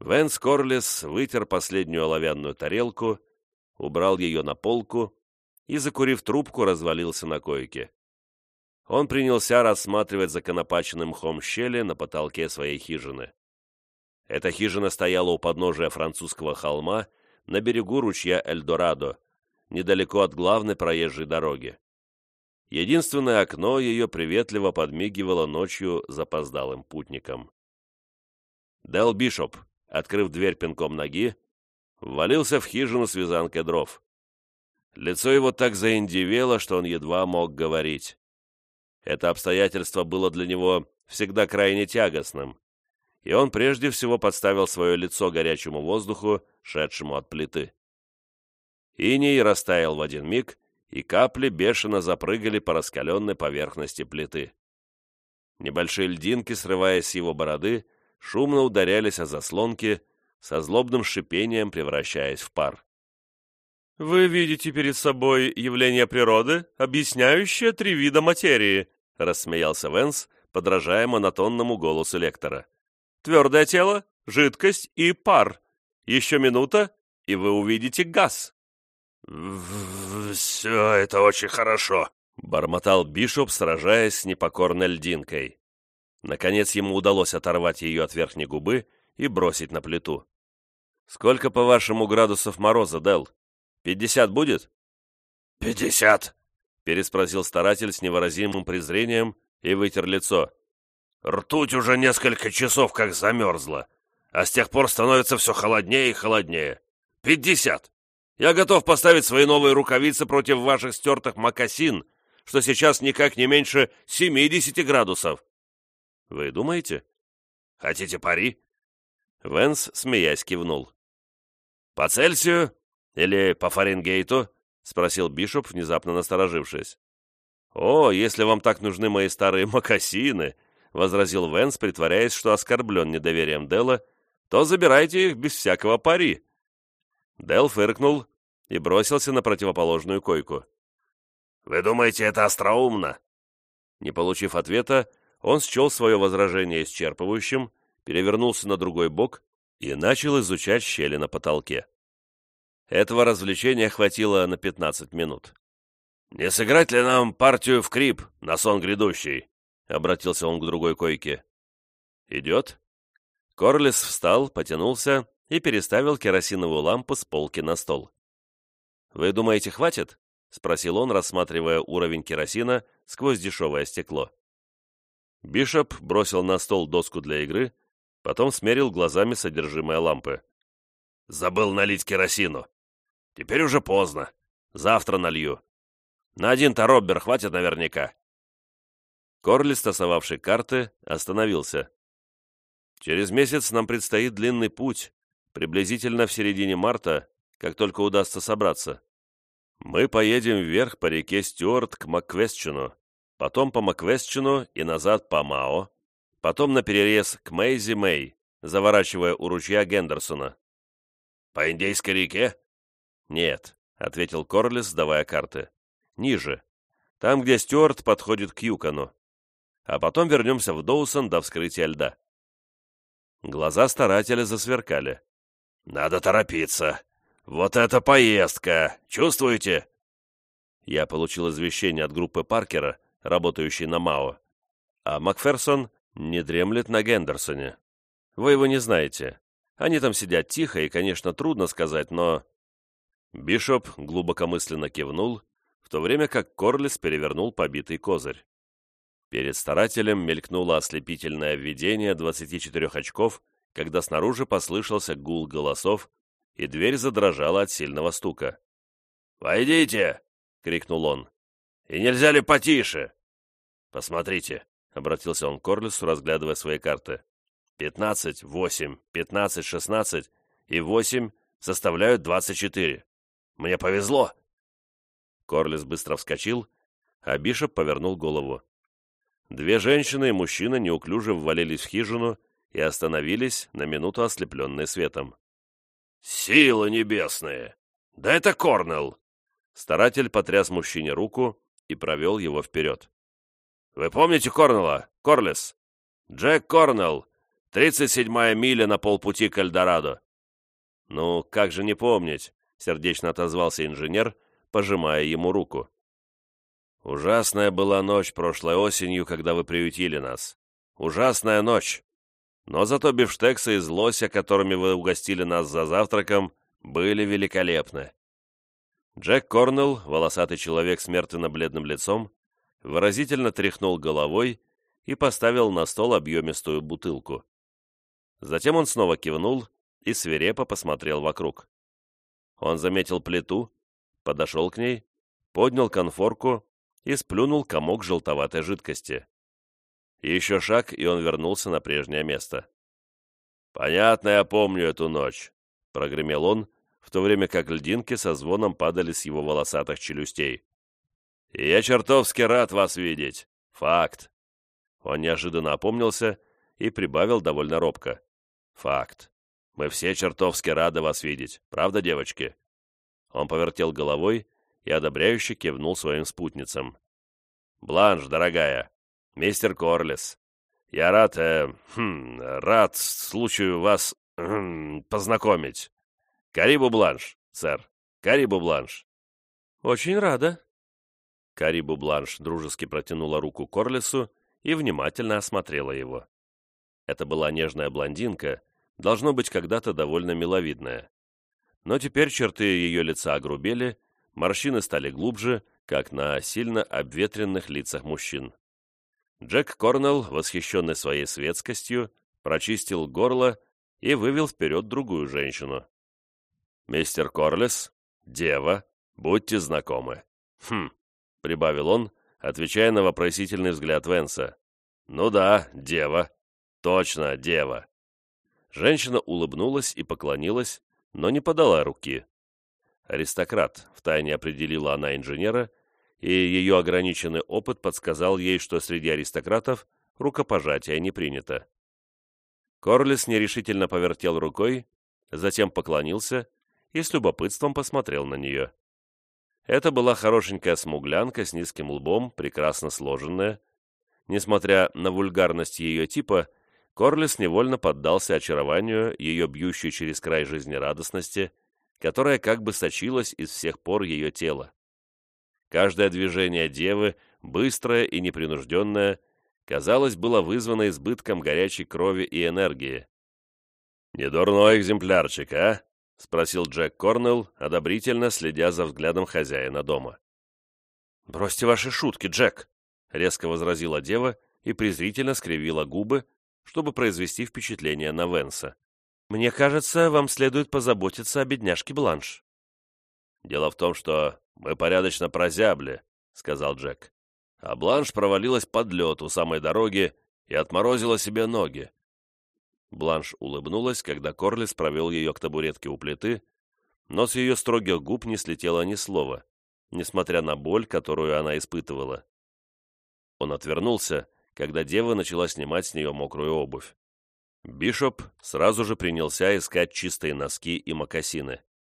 Вэнс Корлис вытер последнюю оловянную тарелку, убрал ее на полку и, закурив трубку, развалился на койке. Он принялся рассматривать законопаченным мхом щели на потолке своей хижины. Эта хижина стояла у подножия французского холма на берегу ручья Эльдорадо, недалеко от главной проезжей дороги. Единственное окно ее приветливо подмигивало ночью запоздалым путникам. Дел Бишоп, открыв дверь пинком ноги, ввалился в хижину с вязанкой дров. Лицо его так заиндевело, что он едва мог говорить. Это обстоятельство было для него всегда крайне тягостным, и он прежде всего подставил свое лицо горячему воздуху, шедшему от плиты. Иней растаял в один миг, и капли бешено запрыгали по раскаленной поверхности плиты. Небольшие льдинки, срываясь с его бороды, шумно ударялись о заслонки, со злобным шипением превращаясь в пар. «Вы видите перед собой явление природы, объясняющее 3 вида материи», рассмеялся Вэнс, подражая монотонному голосу лектора. «Твердое тело, жидкость и пар. Еще минута, и вы увидите газ». «Все это очень хорошо», — бормотал Бишоп, сражаясь с непокорной льдинкой. Наконец ему удалось оторвать ее от верхней губы и бросить на плиту. «Сколько, по-вашему, градусов мороза, Дел? 50 будет?» 50, — переспросил старатель с невыразимым презрением и вытер лицо. ртуть уже несколько часов как замерзла, а с тех пор становится все холоднее и холоднее. 50. Я готов поставить свои новые рукавицы против ваших стертых мокасин, что сейчас никак не меньше 70 градусов. Вы думаете? Хотите пари? Вэнс, смеясь, кивнул. По Цельсию или по Фаренгейту? Спросил Бишоп, внезапно насторожившись. «О, если вам так нужны мои старые мокасины», — возразил Вэнс, притворяясь, что оскорблен недоверием Делла, «то забирайте их без всякого пари». Делл фыркнул и бросился на противоположную койку. «Вы думаете, это остроумно?» Не получив ответа, он счел свое возражение исчерпывающим, перевернулся на другой бок и начал изучать щели на потолке. Этого развлечения хватило на 15 минут. «Не сыграть ли нам партию в крип на сон грядущий?» — обратился он к другой койке. «Идет?» Корлис встал, потянулся и переставил керосиновую лампу с полки на стол. «Вы думаете, хватит?» — спросил он, рассматривая уровень керосина сквозь дешевое стекло. Бишоп бросил на стол доску для игры, потом смерил глазами содержимое лампы. «Забыл налить керосину. Теперь уже поздно. Завтра налью. На 1-то роббер хватит наверняка». Корлис, тасовавший карты, остановился. «Через месяц нам предстоит длинный путь, приблизительно в середине марта, как только удастся собраться. Мы поедем вверх по реке Стюарт к Макквестчину, потом по Макквестчину и назад по Мао, потом на перерез к Мэйзи-Мэй, заворачивая у ручья Гендерсона». «По Индейской реке?» «Нет», — ответил Корлис, сдавая карты. «Ниже. Там, где Стюарт подходит к Юкону. А потом вернемся в Доусон до вскрытия льда». Глаза старателя засверкали. «Надо торопиться. Вот это поездка! Чувствуете?» Я получил извещение от группы Паркера, работающей на МАО. А Макферсон не дремлет на Гендерсоне. Вы его не знаете. Они там сидят тихо, и, конечно, трудно сказать, но...» Бишоп глубокомысленно кивнул, в то время как Корлис перевернул побитый козырь. Перед старателем мелькнуло ослепительное видение 24 очков, когда снаружи послышался гул голосов, и дверь задрожала от сильного стука. «Войдите!» — крикнул он. «И нельзя ли потише?» «Посмотрите», — обратился он к Корлису, разглядывая свои карты. 15, 8, 15, 16 и 8 составляют 24. Мне повезло!» Корлис быстро вскочил, а Бишоп повернул голову. 2 женщины и мужчина неуклюже ввалились в хижину и остановились, на минуту ослепленные светом. «Силы небесные! Да это Корнелл!» Старатель потряс мужчине руку и провел его вперед. «Вы помните Корнелла, Корлис? Джек Корнелл, 37-я миля на полпути к Эльдорадо». «Ну, как же не помнить?» — сердечно отозвался инженер, пожимая ему руку. «Ужасная была ночь прошлой осенью, когда вы приютили нас. Ужасная ночь. Но зато бифштексы из лося, которыми вы угостили нас за завтраком, были великолепны». Джек Корнелл, волосатый человек с мертвенно-бледным лицом, выразительно тряхнул головой и поставил на стол объемистую бутылку. Затем он снова кивнул и свирепо посмотрел вокруг. Он заметил плиту, подошел к ней, поднял конфорку и сплюнул комок желтоватой жидкости. Еще шаг, и он вернулся на прежнее место. «Понятно, я помню эту ночь», — прогремел он, в то время как льдинки со звоном падали с его волосатых челюстей. «И я чертовски рад вас видеть. Факт». Он неожиданно опомнился и прибавил довольно робко. «Факт. Мы все чертовски рады вас видеть. Правда, девочки?» Он повертел головой и одобряюще кивнул своим спутницам. «Бланш, дорогая, мистер Корлис, я рад случаю вас познакомить. Карибу Бланш, сэр, Карибу Бланш». «Очень рада». Карибу Бланш дружески протянула руку Корлису и внимательно осмотрела его. Это была нежная блондинка, должно быть, когда-то довольно миловидная. Но теперь черты ее лица огрубели, морщины стали глубже, как на сильно обветренных лицах мужчин. Джек Корнелл, восхищенный своей светскостью, прочистил горло и вывел вперед другую женщину. «Мистер Корлис, дева, будьте знакомы». «Хм», — прибавил он, отвечая на вопросительный взгляд Венса. «Ну да, дева. Точно, дева». Женщина улыбнулась и поклонилась, но не подала руки. «Аристократ», — втайне определила она инженера, и ее ограниченный опыт подсказал ей, что среди аристократов рукопожатие не принято. Корлис нерешительно повертел рукой, затем поклонился и с любопытством посмотрел на нее. Это была хорошенькая смуглянка с низким лбом, прекрасно сложенная. Несмотря на вульгарность ее типа, Корлис невольно поддался очарованию ее бьющей через край жизнерадостности, которая как бы сочилась из всех пор ее тела. Каждое движение девы, быстрое и непринужденное, казалось, было вызвано избытком горячей крови и энергии. «Недурной экземплярчик, а?» — спросил Джек Корнелл, одобрительно следя за взглядом хозяина дома. «Бросьте ваши шутки, Джек!» — резко возразила дева и презрительно скривила губы, чтобы произвести впечатление на Венса. «Мне кажется, вам следует позаботиться о бедняжке Бланш». «Дело в том, что мы порядочно прозябли», — сказал Джек. «А Бланш провалилась под лед у самой дороги и отморозила себе ноги». Бланш улыбнулась, когда Корлис провел ее к табуретке у плиты, но с ее строгих губ не слетело ни слова, несмотря на боль, которую она испытывала. Он отвернулся, когда дева начала снимать с нее мокрую обувь. Бишоп сразу же принялся искать чистые носки и мокасины.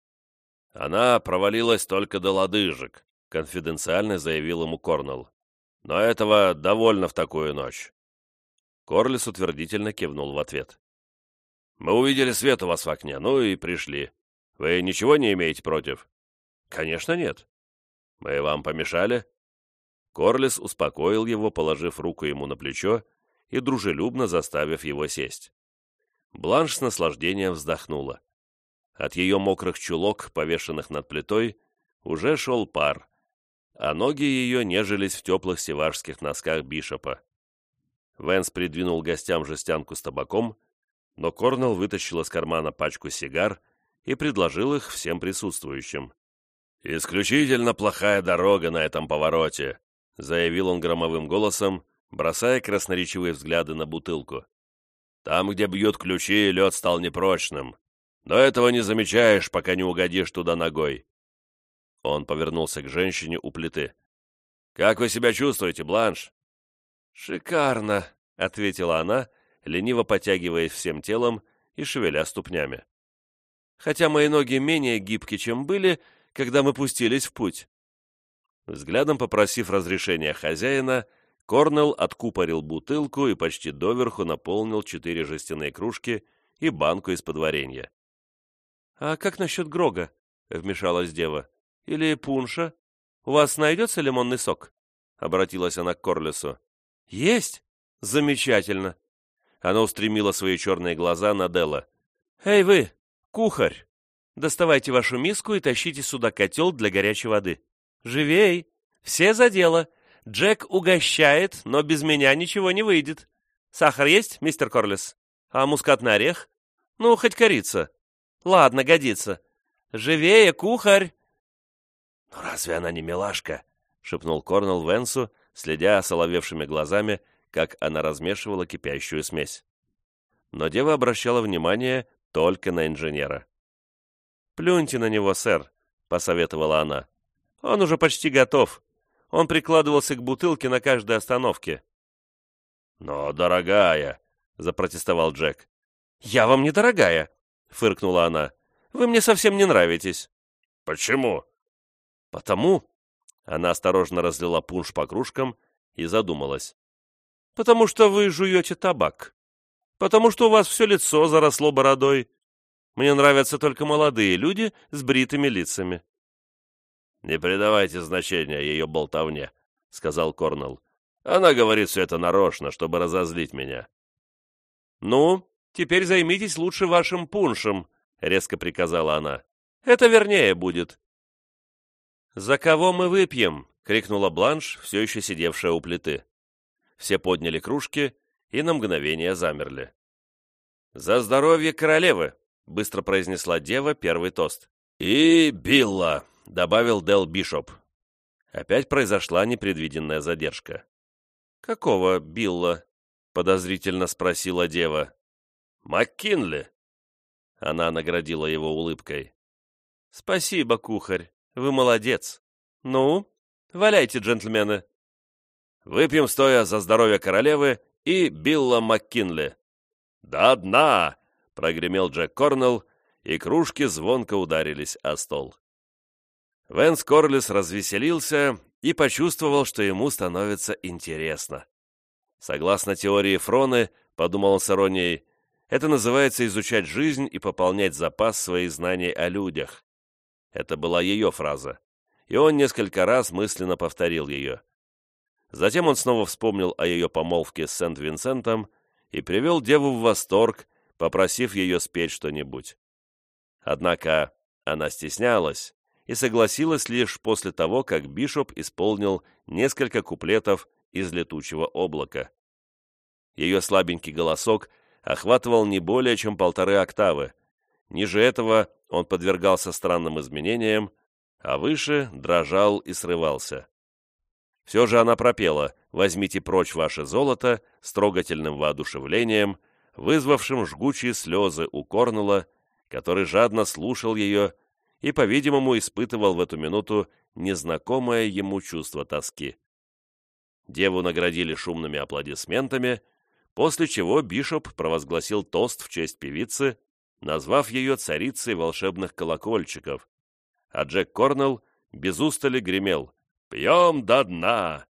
«Она провалилась только до лодыжек», — конфиденциально заявил ему Корнелл. «Но этого довольно в такую ночь». Корлис утвердительно кивнул в ответ. «Мы увидели свет у вас в окне, ну и пришли. Вы ничего не имеете против?» «Конечно нет». «Мы вам помешали?» Корлис успокоил его, положив руку ему на плечо и дружелюбно заставив его сесть. Бланш с наслаждением вздохнула. От ее мокрых чулок, повешенных над плитой, уже шел пар, а ноги ее нежились в теплых севашских носках Бишопа. Венс придвинул гостям жестянку с табаком, но Корнелл вытащил из кармана пачку сигар и предложил их всем присутствующим. «Исключительно плохая дорога на этом повороте», — заявил он громовым голосом, бросая красноречивые взгляды на бутылку. «Там, где бьют ключи, лед стал непрочным. Но этого не замечаешь, пока не угодишь туда ногой». Он повернулся к женщине у плиты. «Как вы себя чувствуете, Бланш?» «Шикарно», — ответила она, лениво потягиваясь всем телом и шевеля ступнями. «Хотя мои ноги менее гибки, чем были, когда мы пустились в путь». Взглядом попросив разрешения хозяина, Корнелл откупорил бутылку и почти доверху наполнил 4 жестяные кружки и банку из-под варенья. «А как насчет грога?» — вмешалась дева. «Или пунша? У вас найдется лимонный сок?» — обратилась она к Корлесу. «Есть? Замечательно!» Она устремила свои черные глаза на Делла. «Эй вы, кухарь! Доставайте вашу миску и тащите сюда котел для горячей воды. Живей! Все за дело! Джек угощает, но без меня ничего не выйдет. Сахар есть, мистер Корлес? А мускатный орех? Ну, хоть корица. Ладно, годится. Живее, кухарь!» «Ну разве она не милашка?» — шепнул Корнелл Венсу, следя осоловевшими глазами, как она размешивала кипящую смесь. Но дева обращала внимание только на инженера. «Плюньте на него, сэр», — посоветовала она. «Он уже почти готов. Он прикладывался к бутылке на каждой остановке». «Но, дорогая», — запротестовал Джек. «Я вам не дорогая», — фыркнула она. «Вы мне совсем не нравитесь». «Почему?» «Потому...» — она осторожно разлила пунш по кружкам и задумалась. «Потому что вы жуете табак. Потому что у вас все лицо заросло бородой. Мне нравятся только молодые люди с бритыми лицами». «Не придавайте значения ее болтовне», — сказал Корнелл. «Она говорит все это нарочно, чтобы разозлить меня». «Ну, теперь займитесь лучше вашим пуншем», — резко приказала она. «Это вернее будет». «За кого мы выпьем?» — крикнула Бланш, все еще сидевшая у плиты. Все подняли кружки и на мгновение замерли. «За здоровье королевы!» — быстро произнесла дева первый тост. «И Билла!» — добавил Делл Бишоп. Опять произошла непредвиденная задержка. «Какого Билла?» — подозрительно спросила дева. «МакКинли!» Она наградила его улыбкой. «Спасибо, кухарь, вы молодец. Ну, валяйте, джентльмены!» «Выпьем стоя за здоровье королевы и Билла МакКинли!» «До дна!» — прогремел Джек Корнелл, и кружки звонко ударились о стол. Венс Корлес развеселился и почувствовал, что ему становится интересно. Согласно теории Фроны, подумал он с иронией, это называется изучать жизнь и пополнять запас своих знаний о людях. Это была ее фраза, и он несколько раз мысленно повторил ее. Затем он снова вспомнил о ее помолвке с Сент-Винсентом и привел деву в восторг, попросив ее спеть что-нибудь. Однако она стеснялась и согласилась лишь после того, как Бишоп исполнил несколько куплетов из «Летучего облака». Ее слабенький голосок охватывал не более чем 1,5 октавы. Ниже этого он подвергался странным изменениям, а выше дрожал и срывался. Все же она пропела «Возьмите прочь ваше золото» с трогательным воодушевлением, вызвавшим жгучие слезы у Корнелла, который жадно слушал ее и, по-видимому, испытывал в эту минуту незнакомое ему чувство тоски. Деву наградили шумными аплодисментами, после чего Бишоп провозгласил тост в честь певицы, назвав ее царицей волшебных колокольчиков, а Джек Корнелл без устали гремел «Пьем до дна!».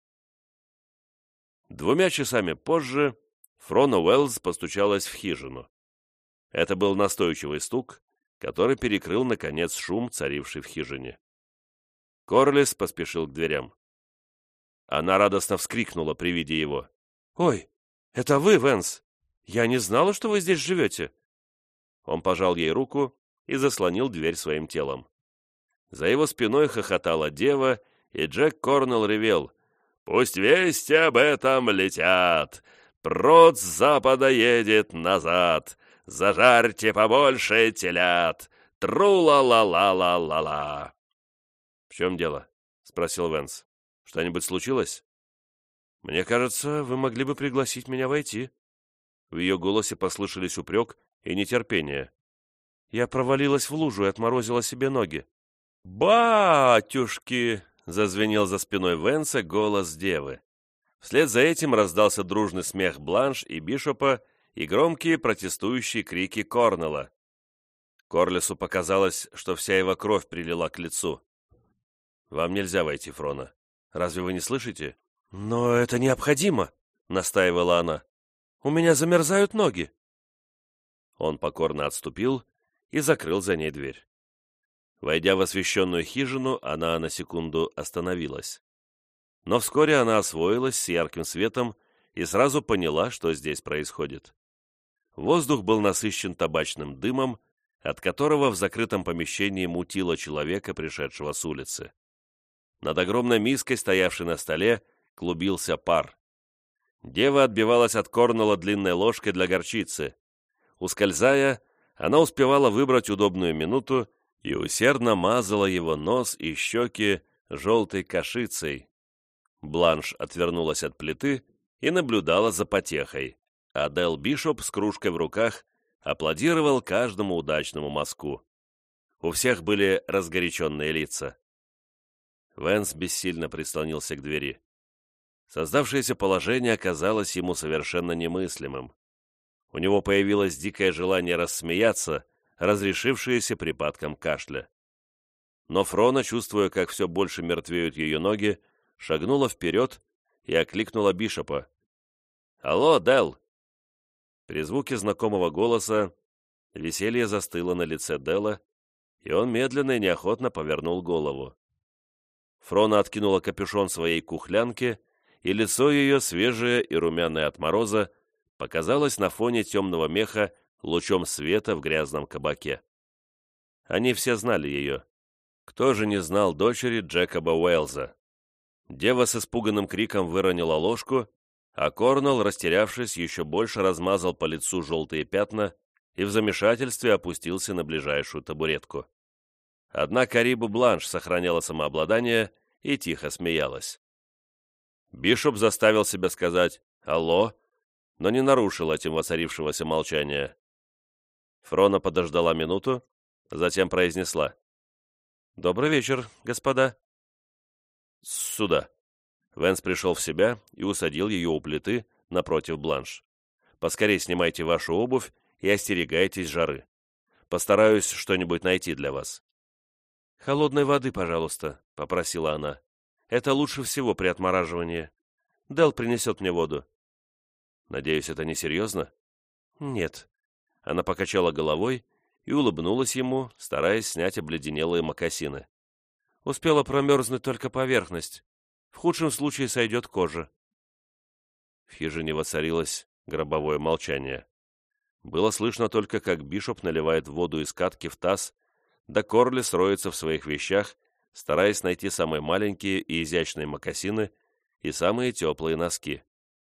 2 часами позже Фрона Уэллс постучалась в хижину. Это был настойчивый стук, который перекрыл, наконец, шум, царивший в хижине. Корлес поспешил к дверям. Она радостно вскрикнула при виде его. «Ой, это вы, Венс! Я не знала, что вы здесь живете!» Он пожал ей руку и заслонил дверь своим телом. За его спиной хохотала дева, и Джек Корнелл ревел. «Пусть вести об этом летят! Прот с запада едет назад! Зажарьте побольше телят! Тру-ла-ла-ла-ла-ла-ла!» «В чем дело?» — спросил Венс. «Что-нибудь случилось?» «Мне кажется, вы могли бы пригласить меня войти». В ее голосе послышались упрек и нетерпение. Я провалилась в лужу и отморозила себе ноги. «Батюшки!» — зазвенел за спиной Венса голос девы. Вслед за этим раздался дружный смех Бланш и Бишопа и громкие протестующие крики Корнелла. Корлесу показалось, что вся его кровь прилила к лицу. «Вам нельзя войти, Фрона. Разве вы не слышите? «Но это необходимо», — настаивала она. «У меня замерзают ноги». Он покорно отступил и закрыл за ней дверь. Войдя в освещенную хижину, она на секунду остановилась. Но вскоре она освоилась с ярким светом и сразу поняла, что здесь происходит. Воздух был насыщен табачным дымом, от которого в закрытом помещении мутило человека, пришедшего с улицы. Над огромной миской, стоявшей на столе, клубился пар. Дева отбивалась от Корнелла длинной ложкой для горчицы. Ускользая, она успевала выбрать удобную минуту и усердно мазала его нос и щеки желтой кашицей. Бланш отвернулась от плиты и наблюдала за потехой, а Дел Бишоп с кружкой в руках аплодировал каждому удачному мазку. У всех были разгоряченные лица. Вэнс бессильно прислонился к двери. Создавшееся положение оказалось ему совершенно немыслимым. У него появилось дикое желание рассмеяться, разрешившееся припадком кашля. Но Фрона, чувствуя, как все больше мертвеют ее ноги, шагнула вперед и окликнула Бишопа. «Алло, Дел!» При звуке знакомого голоса веселье застыло на лице Дела, и он медленно и неохотно повернул голову. Фрона откинула капюшон своей кухлянки, и лицо ее, свежее и румяное от мороза, показалось на фоне темного меха лучом света в грязном кабаке. Они все знали ее. Кто же не знал дочери Джекоба Уэлза? Дева с испуганным криком выронила ложку, а Корнелл, растерявшись, еще больше размазал по лицу желтые пятна и в замешательстве опустился на ближайшую табуретку. Однако Рибу Бланш сохраняла самообладание и тихо смеялась. Бишоп заставил себя сказать «Алло», но не нарушил этим воцарившегося молчания. Фрона подождала минуту, затем произнесла: «Добрый вечер, господа». «Сюда». Вэнс пришел в себя и усадил ее у плиты напротив Бланш. «Поскорей снимайте вашу обувь и остерегайтесь жары. Постараюсь что-нибудь найти для вас». «Холодной воды, пожалуйста», — попросила она. «Это лучше всего при отмораживании. Дел принесет мне воду». «Надеюсь, это не серьезно?» «Нет». Она покачала головой и улыбнулась ему, стараясь снять обледенелые мокасины. «Успела промерзнуть только поверхность. В худшем случае сойдет кожа». В хижине воцарилось гробовое молчание. Было слышно только, как Бишоп наливает воду из катки в таз, да Корлис роется в своих вещах, стараясь найти самые маленькие и изящные мокасины и самые теплые носки.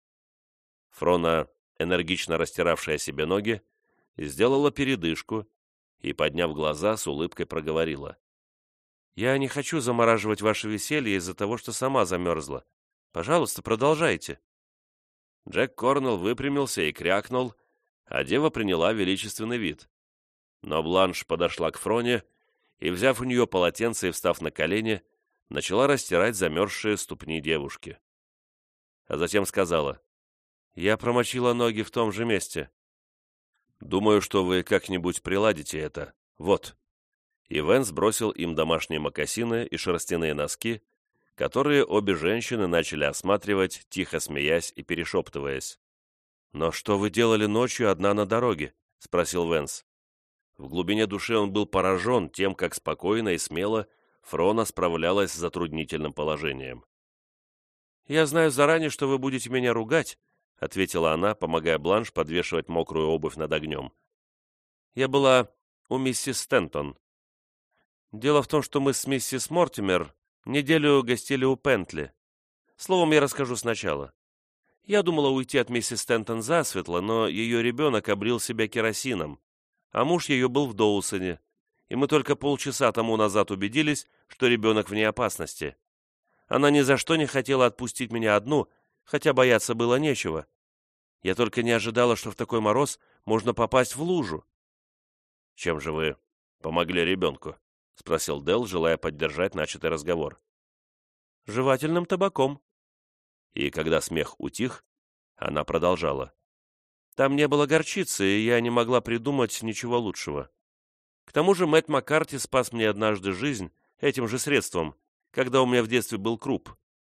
Фрона, энергично растиравшая себе ноги, сделала передышку и, подняв глаза, с улыбкой проговорила: «Я не хочу замораживать ваше веселье из-за того, что сама замерзла. Пожалуйста, продолжайте». Джек Корнелл выпрямился и крякнул, а дева приняла величественный вид. Но Бланш подошла к Фроне и, взяв у нее полотенце и встав на колени, начала растирать замерзшие ступни девушки. А затем сказала: «Я промочила ноги в том же месте. Думаю, что вы как-нибудь приладите это. Вот». И Вэнс бросил им домашние мокасины и шерстяные носки, которые обе женщины начали осматривать, тихо смеясь и перешептываясь. «Но что вы делали ночью одна на дороге?» — спросил Вэнс. В глубине души он был поражен тем, как спокойно и смело Фрона справлялась с затруднительным положением. «Я знаю заранее, что вы будете меня ругать», — ответила она, помогая Бланш подвешивать мокрую обувь над огнем. «Я была у миссис Стентон. Дело в том, что мы с миссис Мортимер неделю гостили у Пентли. Словом, я расскажу сначала. Я думала уйти от миссис Стентон засветло, но ее ребенок облил себя керосином, а муж ее был в Доусоне, и мы только полчаса тому назад убедились, что ребенок вне опасности. Она ни за что не хотела отпустить меня одну, хотя бояться было нечего. Я только не ожидала, что в такой мороз можно попасть в лужу». «Чем же вы помогли ребенку?» — спросил Дел, желая поддержать начатый разговор. «Жевательным табаком». И когда смех утих, она продолжала: «Там не было горчицы, и я не могла придумать ничего лучшего. К тому же Мэтт Маккарти спас мне однажды жизнь этим же средством, когда у меня в детстве был круп.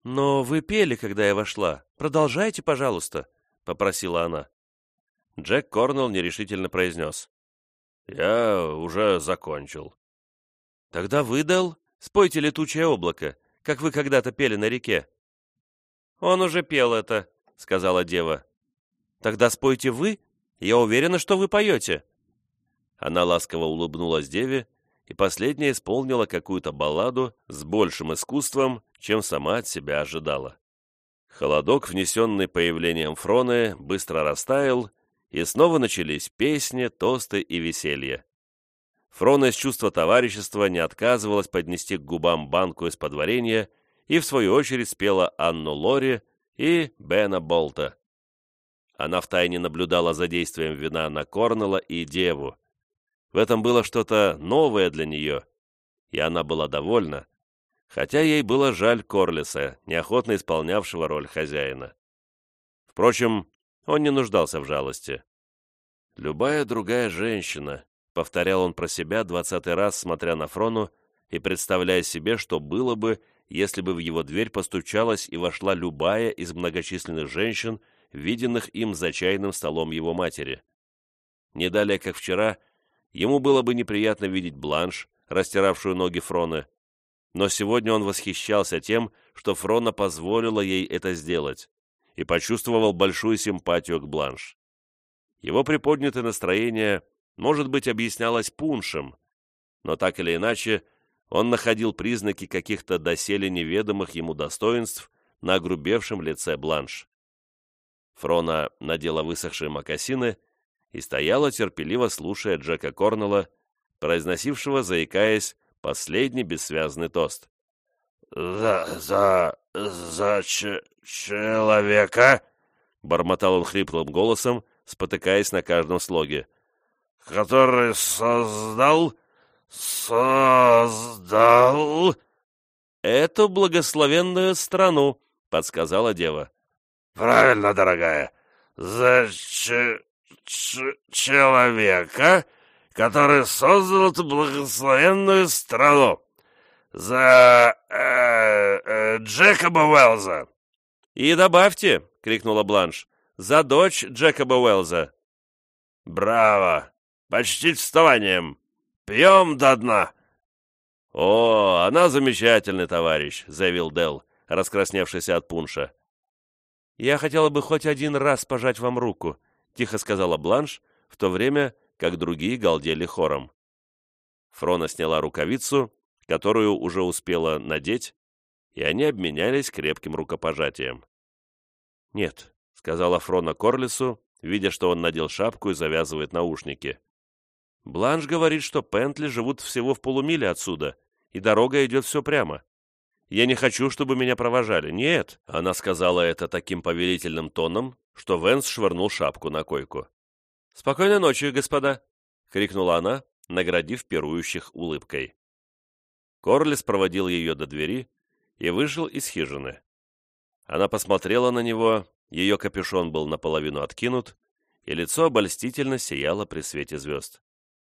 «Но вы пели, когда я вошла. Продолжайте, пожалуйста», — попросила она. Джек Корнелл нерешительно произнес. «Я уже закончил». «Тогда вы, Дэл, спойте «Летучее облако», как вы когда-то пели на реке». «Он уже пел это», — сказала дева. «Тогда спойте вы, я уверена, что вы поете». Она ласково улыбнулась деве, и последняя исполнила какую-то балладу с большим искусством, чем сама от себя ожидала. Холодок, внесенный появлением Фроны, быстро растаял, и снова начались песни, тосты и веселье. Фрона из чувства товарищества не отказывалась поднести к губам банку из-под варенья и, в свою очередь, спела Анну Лори и Бена Болта. Она втайне наблюдала за действием вина на Корнелла и деву. В этом было что-то новое для нее, и она была довольна, хотя ей было жаль Корлиса, неохотно исполнявшего роль хозяина. Впрочем, он не нуждался в жалости. «Любая другая женщина», — повторял он про себя 20-й раз, смотря на Фрону и представляя себе, что было бы, если бы в его дверь постучалась и вошла любая из многочисленных женщин, виденных им за чайным столом его матери. Не далее, как вчера, ему было бы неприятно видеть Бланш, растиравшую ноги Фроны, но сегодня он восхищался тем, что Фрона позволила ей это сделать, и почувствовал большую симпатию к Бланш. Его приподнятое настроение, может быть, объяснялось пуншем, но так или иначе он находил признаки каких-то доселе неведомых ему достоинств на огрубевшем лице Бланш. Фрона надела высохшие мокасины и стояла, терпеливо слушая Джека Корнелла, произносившего, заикаясь, последний бессвязный тост. За человека!» — бормотал он хриплым голосом, спотыкаясь на каждом слоге. «Который создал «Эту благословенную страну», — подсказала дева. «Правильно, дорогая, за человека, который создал эту благословенную страну, за Джекоба Уэллза». «И добавьте», — крикнула Бланш, — «за дочь Джекоба Уэллза». «Браво! Почти вставанием! Пьем до дна!» «О, она замечательный товарищ», — заявил Дэл, раскрасневшийся от пунша. «Я хотела бы хоть один раз пожать вам руку», — тихо сказала Бланш, в то время как другие галдели хором. Фрона сняла рукавицу, которую уже успела надеть, и они обменялись крепким рукопожатием. «Нет», — сказала Фрона Корлису, видя, что он надел шапку и завязывает наушники. «Бланш говорит, что Пентли живут всего в полумиле отсюда, и дорога идет все прямо. Я не хочу, чтобы меня провожали. Нет!» Она сказала это таким повелительным тоном, что Венс швырнул шапку на койку. «Спокойной ночи, господа!» — крикнула она, наградив пирующих улыбкой. Корлис проводил ее до двери и вышел из хижины. Она посмотрела на него, ее капюшон был наполовину откинут, и лицо обольстительно сияло при свете звезд.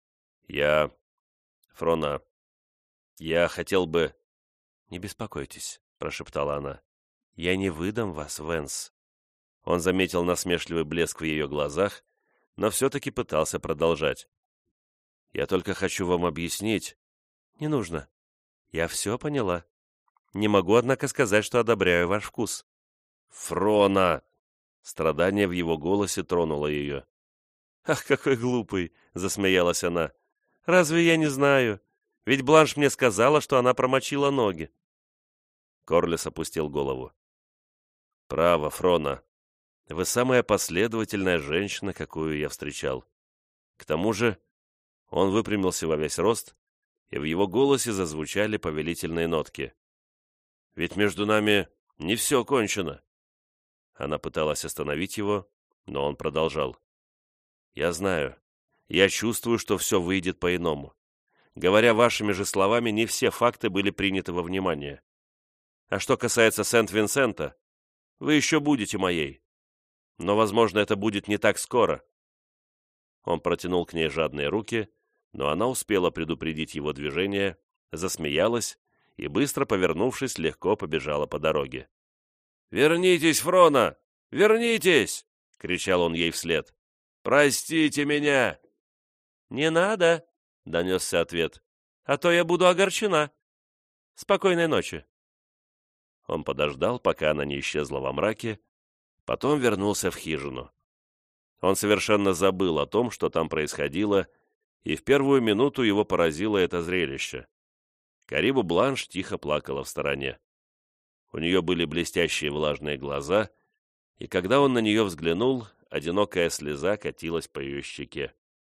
Фрона, я хотел бы...» «Не беспокойтесь», — прошептала она. «Я не выдам вас, Венс». Он заметил насмешливый блеск в ее глазах, но все-таки пытался продолжать. «Я только хочу вам объяснить...» «Не нужно. Я все поняла. Не могу, однако, сказать, что одобряю ваш вкус». «Фрона!» Страдание в его голосе тронуло ее. «Ах, какой глупый!» — засмеялась она. «Разве я не знаю? Ведь Бланш мне сказала, что она промочила ноги». Корлис опустил голову. «Право, Фрона. Вы самая последовательная женщина, какую я встречал. К тому же...» Он выпрямился во весь рост, и в его голосе зазвучали повелительные нотки. «Ведь между нами не все кончено». Она пыталась остановить его, но он продолжал. «Я знаю. Я чувствую, что все выйдет по-иному. Говоря вашими же словами, не все факты были приняты во внимание. А что касается Сент-Винсента, вы еще будете моей. Но, возможно, это будет не так скоро». Он протянул к ней жадные руки, но она успела предупредить его движение, засмеялась и, быстро повернувшись, легко побежала по дороге. «Вернитесь, Фрона! Вернитесь!» — кричал он ей вслед. «Простите меня!» «Не надо!» — донесся ответ. «А то я буду огорчена. Спокойной ночи!» Он подождал, пока она не исчезла во мраке, потом вернулся в хижину. Он совершенно забыл о том, что там происходило, и в первую минуту его поразило это зрелище. Карибу Бланш тихо плакала в стороне. У нее были блестящие влажные глаза, и когда он на нее взглянул, одинокая слеза катилась по ее щеке.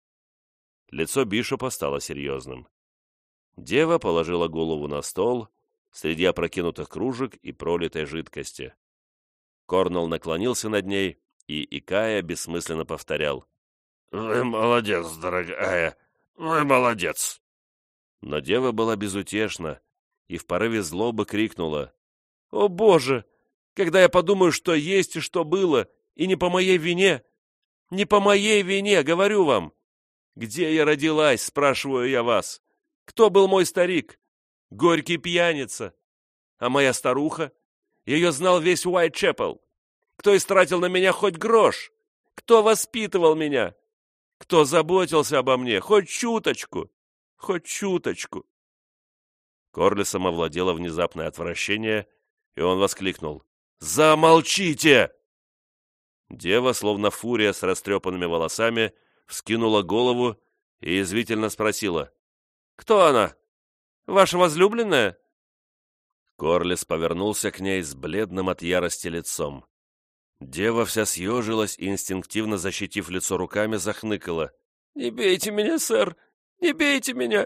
Лицо Бишопа стало серьезным. Дева положила голову на стол среди опрокинутых кружек и пролитой жидкости. Корнелл наклонился над ней и, икая, бессмысленно повторял: «Вы молодец, дорогая, вы молодец!» Но дева была безутешна и в порыве злобы крикнула: «О, Боже! Когда я подумаю, что есть и что было, и не по моей вине! Не по моей вине, говорю вам! Где я родилась, спрашиваю я вас? Кто был мой старик? Горький пьяница. А моя старуха? Ее знал весь Уайтчепел. Кто истратил на меня хоть грош? Кто воспитывал меня? Кто заботился обо мне? Хоть чуточку! Хоть чуточку!» Корлисом овладело внезапное отвращение, и он воскликнул: «Замолчите!» Дева, словно фурия с растрепанными волосами, вскинула голову и язвительно спросила: «Кто она? Ваша возлюбленная?» Корлис повернулся к ней с бледным от ярости лицом. Дева вся съежилась и, инстинктивно защитив лицо руками, захныкала: «Не бейте меня, сэр! Не бейте меня!»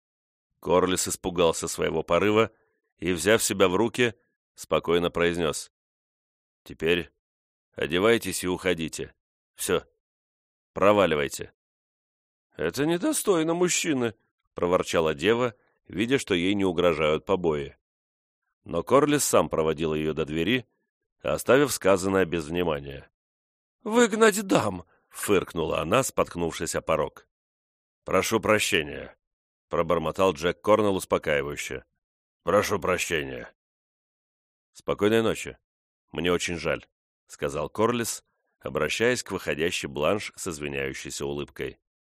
Корлис испугался своего порыва и, взяв себя в руки, спокойно произнес: «Теперь одевайтесь и уходите. Все, проваливайте». «Это недостойно мужчины», — проворчала дева, видя, что ей не угрожают побои. Но Корлис сам проводил ее до двери, оставив сказанное без внимания. «Выгнать дам!» — фыркнула она, споткнувшись о порог. «Прошу прощения», — пробормотал Джек Корнелл успокаивающе. «Прошу прощения». «Спокойной ночи. Мне очень жаль», — сказал Корлис, обращаясь к выходящей Бланш с извиняющейся улыбкой.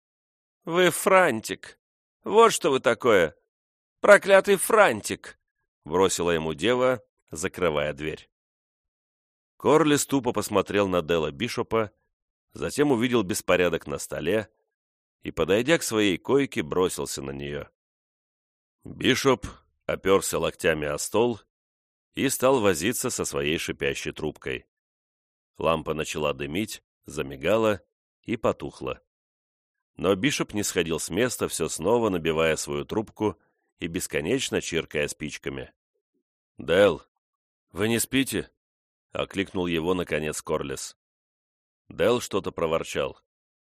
«Вы франтик! Вот что вы такое! Проклятый франтик!» — бросила ему дева, закрывая дверь. Корлис тупо посмотрел на Делла Бишопа, затем увидел беспорядок на столе и, подойдя к своей койке, бросился на нее. Бишоп оперся локтями о стол и стал возиться со своей шипящей трубкой. Лампа начала дымить, замигала и потухла. Но Бишоп не сходил с места, все снова набивая свою трубку и бесконечно чиркая спичками. «Делл, вы не спите?» — окликнул его, наконец, Корлис. Делл что-то проворчал.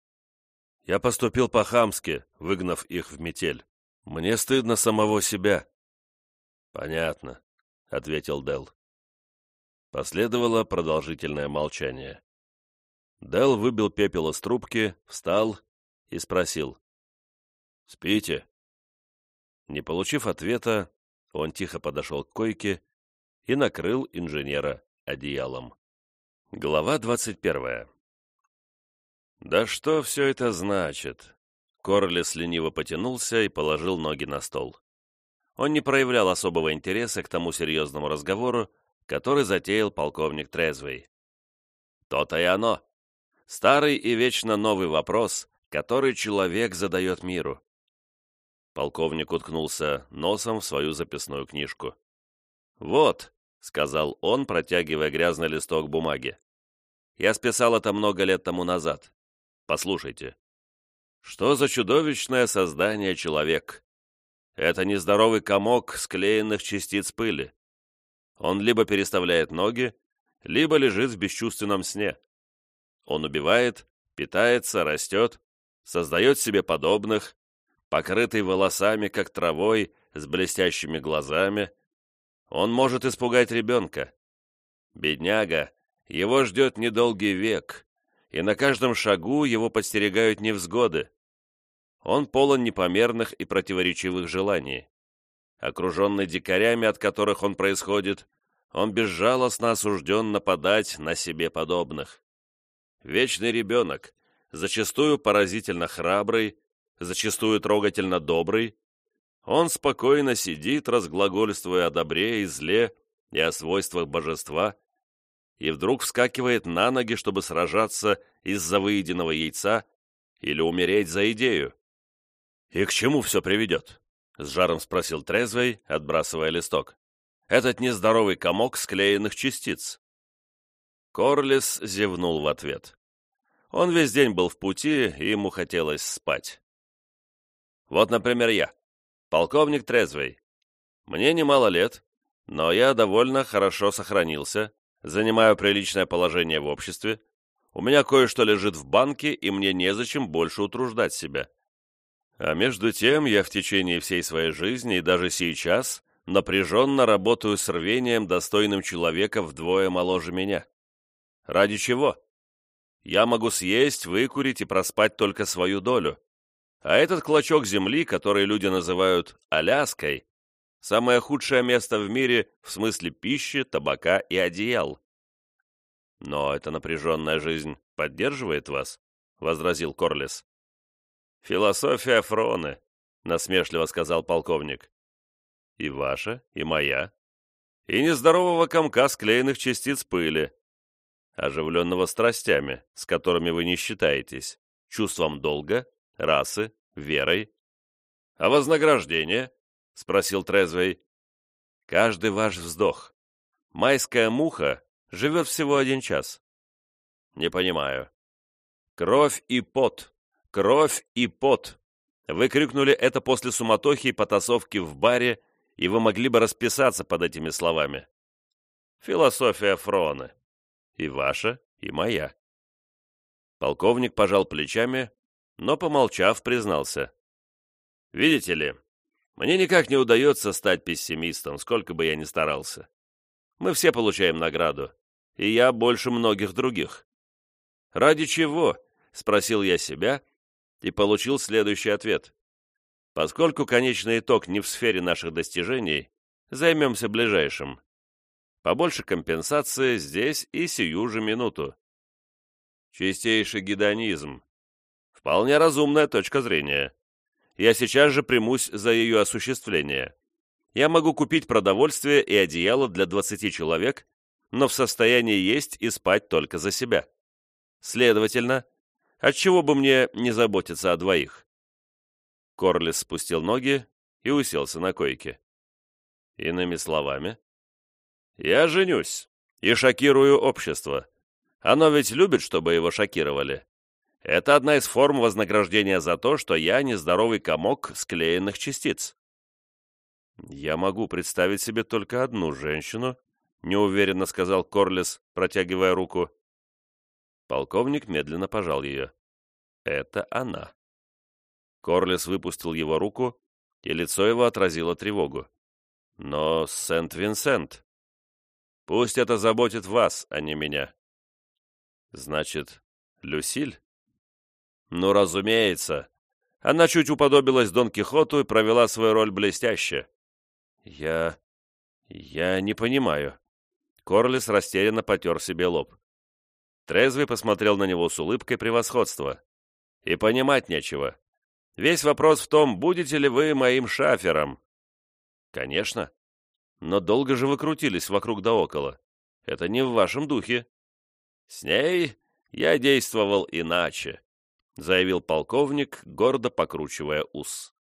«Я поступил по-хамски, выгнав их в метель. Мне стыдно самого себя». «Понятно», — ответил Делл. Последовало продолжительное молчание. Делл выбил пепел из трубки, встал и спросил: «Спите?» Не получив ответа, он тихо подошел к койке и накрыл инженера одеялом. Глава 21. «Да что все это значит?» Корлис лениво потянулся и положил ноги на стол. Он не проявлял особого интереса к тому серьезному разговору, который затеял полковник Трезвей. То-то и оно. Старый и вечно новый вопрос, который человек задает миру. Полковник уткнулся носом в свою записную книжку. «Вот», — сказал он, протягивая грязный листок бумаги. «Я списал это много лет тому назад. Послушайте. Что за чудовищное создание человек? Это нездоровый комок склеенных частиц пыли. Он либо переставляет ноги, либо лежит в бесчувственном сне. Он убивает, питается, растет, создает себе подобных, покрытый волосами, как травой, с блестящими глазами. Он может испугать ребенка. Бедняга, его ждет недолгий век, и на каждом шагу его подстерегают невзгоды. Он полон непомерных и противоречивых желаний. Окруженный дикарями, от которых он происходит, он безжалостно осужден нападать на себе подобных. Вечный ребенок, зачастую поразительно храбрый, зачастую трогательно добрый, он спокойно сидит, разглагольствуя о добре и зле и о свойствах божества, и вдруг вскакивает на ноги, чтобы сражаться из-за выеденного яйца или умереть за идею. «И к чему все приведет?» — с жаром спросил Трезвей, отбрасывая листок. «Этот нездоровый комок склеенных частиц». Корлис зевнул в ответ. Он весь день был в пути, и ему хотелось спать. «Вот, например, я, полковник Трезвей. Мне немало лет, но я довольно хорошо сохранился, занимаю приличное положение в обществе, у меня кое-что лежит в банке, и мне незачем больше утруждать себя. А между тем я в течение всей своей жизни и даже сейчас напряженно работаю с рвением, достойным человека вдвое моложе меня. Ради чего? Я могу съесть, выкурить и проспать только свою долю. А этот клочок земли, который люди называют Аляской, самое худшее место в мире в смысле пищи, табака и одеял. «Но эта напряженная жизнь поддерживает вас?» — возразил Корлис. «Философия Фроны», — насмешливо сказал полковник. «И ваша, и моя, и нездорового комка склеенных частиц пыли, оживленного страстями, с которыми вы не считаетесь, чувством долга, расы, верой. А вознаграждение?» — спросил Трезвей. «Каждый ваш вздох. Майская муха живет всего 1 час». «Не понимаю». «Кровь и пот! Кровь и пот!» Вы крикнули это после суматохи и потасовки в баре, и вы могли бы расписаться под этими словами. Философия Фроны. И ваша, и моя. Полковник пожал плечами, но, помолчав, признался. «Видите ли, мне никак не удается стать пессимистом, сколько бы я ни старался. Мы все получаем награду, и я больше многих других. Ради чего?» — спросил я себя и получил следующий ответ. Поскольку конечный итог не в сфере наших достижений, займемся ближайшим. Побольше компенсации здесь и сию же минуту. Чистейший гедонизм. Вполне разумная точка зрения. Я сейчас же примусь за ее осуществление. Я могу купить продовольствие и одеяло для 20 человек, но в состоянии есть и спать только за себя. Следовательно, отчего бы мне не заботиться о 2? Корлис спустил ноги и уселся на койке. Иными словами, я женюсь и шокирую общество. Оно ведь любит, чтобы его шокировали. Это одна из форм вознаграждения за то, что я нездоровый комок склеенных частиц. «Я могу представить себе только одну женщину», — неуверенно сказал Корлис, протягивая руку. Полковник медленно пожал ее. «Это она». Корлис выпустил его руку, и лицо его отразило тревогу. «Но Сент-Винсент. Пусть это заботит вас, а не меня». «Значит, Люсиль?» «Ну, разумеется. Она чуть уподобилась Дон Кихоту и провела свою роль блестяще». «Я не понимаю». Корлис растерянно потер себе лоб. Трезвый посмотрел на него с улыбкой превосходства. «И понимать нечего. Весь вопрос в том, будете ли вы моим шафером». «Конечно. Но долго же вы крутились вокруг да около. Это не в вашем духе». «С ней я действовал иначе», — заявил полковник, гордо покручивая ус.